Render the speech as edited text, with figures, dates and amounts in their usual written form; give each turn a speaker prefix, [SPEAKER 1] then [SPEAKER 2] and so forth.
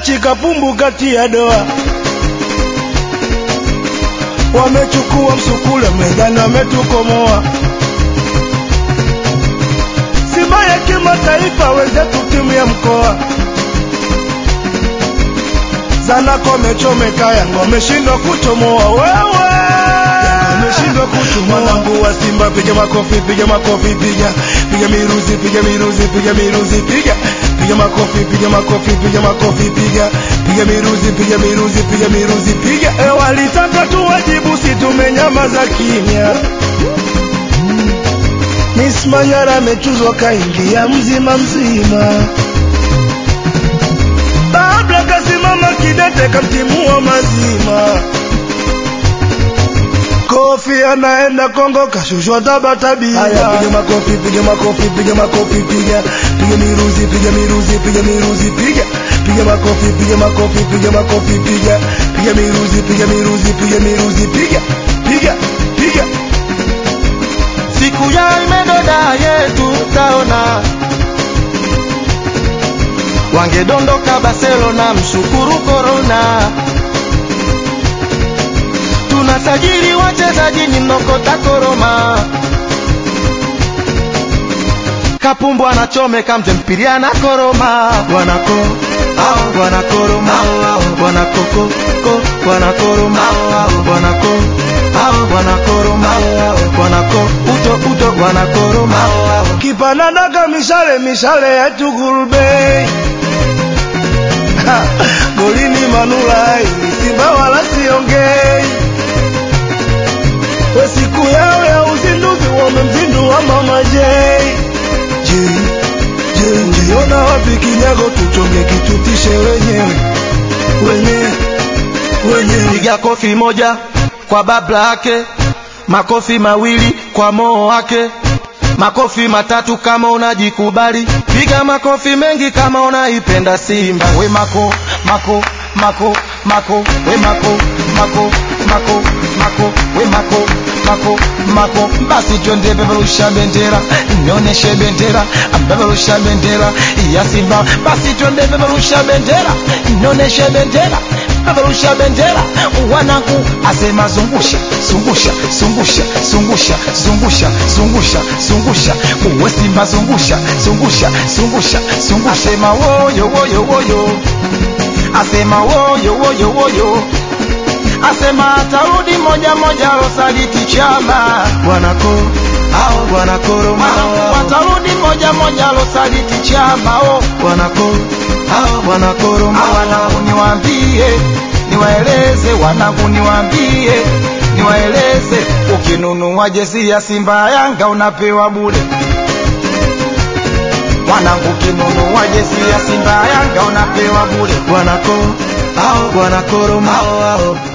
[SPEAKER 1] mechi kapumbu kati ya doa. Wamechukua msukule mezani wametukomoa. Simba ya kimataifa wenzetu timu ya mkoa. Zanako mechomeka Yanga wameshindwa kuchomoa. Wewe wameshindwa kuchomoa. Mwanangu wa Simba piga makofi, piga makofi, piga. Piga miruzi, piga miruzi, piga miruzi, piga. Piga makofi, piga makofi, piga makofi, piga. Piga miruzi, piga miruzi, piga miruzi, piga. Walitaka tuwajibu si tumenyamaza kimya. Miss Manyara amechuzwa kaingia mzima mzima. Babla kasimama kidete kamtimua mazima. Kofi anaenda Kongo kashushwa Tabata. Haya piga makofi, piga makofi, piga makofi, piga. Piga miruzi, piga miruzi, piga miruzi, piga. Piga makofi, piga makofi, piga makofi, piga. Piga miruzi, piga miruzi, piga miruzi, piga. Piga, piga.
[SPEAKER 2] Siku ya imedoda yetu taona. Wangedondoka Barcelona mshukuru corona. Tunasajili wachezaji ninokota koroma. Kapumbu anachomeka mjempiria na koroma. Wanako, wanakoroma. Wanakoko, wanakoroma. Wanako, wanakoroma. Wanako, uto, wanakoroma.
[SPEAKER 1] Kipananaga mishale yetu gurube. Golini Manulai Simba wala siongei. We siku yao ya uzinduzi wamemzindua Mama J. Ona wapi kinyago tuchonge kitutishe wenyewe.
[SPEAKER 2] Piga kofi moja kwa Babla yake. Makofi mawili kwa Mo wake. Makofi matatu kama unajikubali. Piga makofi mengi kama unaipenda Simba. We mako, mako, mako, mako. We mako, mako, mako, mako. We mako, mako, mako. Basi twende beberusha bendera. Nionyeshe bendera. Beberusha bendera ya Simba. Basi twende beberusha bendera. Nionyeshe bendera. Beberusha bendera. Wanangu asema zungusha, zungusha, zungusha, zungusha, zungusha, zungusha, zungusha. Uwe Simba zungusha, zungusha, zungusha, zungusha. Asema woyo, woyo, woyo. Asema woyo, woyo, woyo. Asema atarudi moja moja Rosaliti Chama. Wanako, wanakoroma. Watarudi moja moja Rosaliti Chama. Wanako, wanakoroma. Wanangu niwaambie, niwaeleze. Wanangu niwaambie, niwaeleze. Ukinunua jezi ya Simba Yanga unapewa bure. Wanangu ukinunua jezi ya Simba Yanga unapewa bure. Wanako, wanakoroma.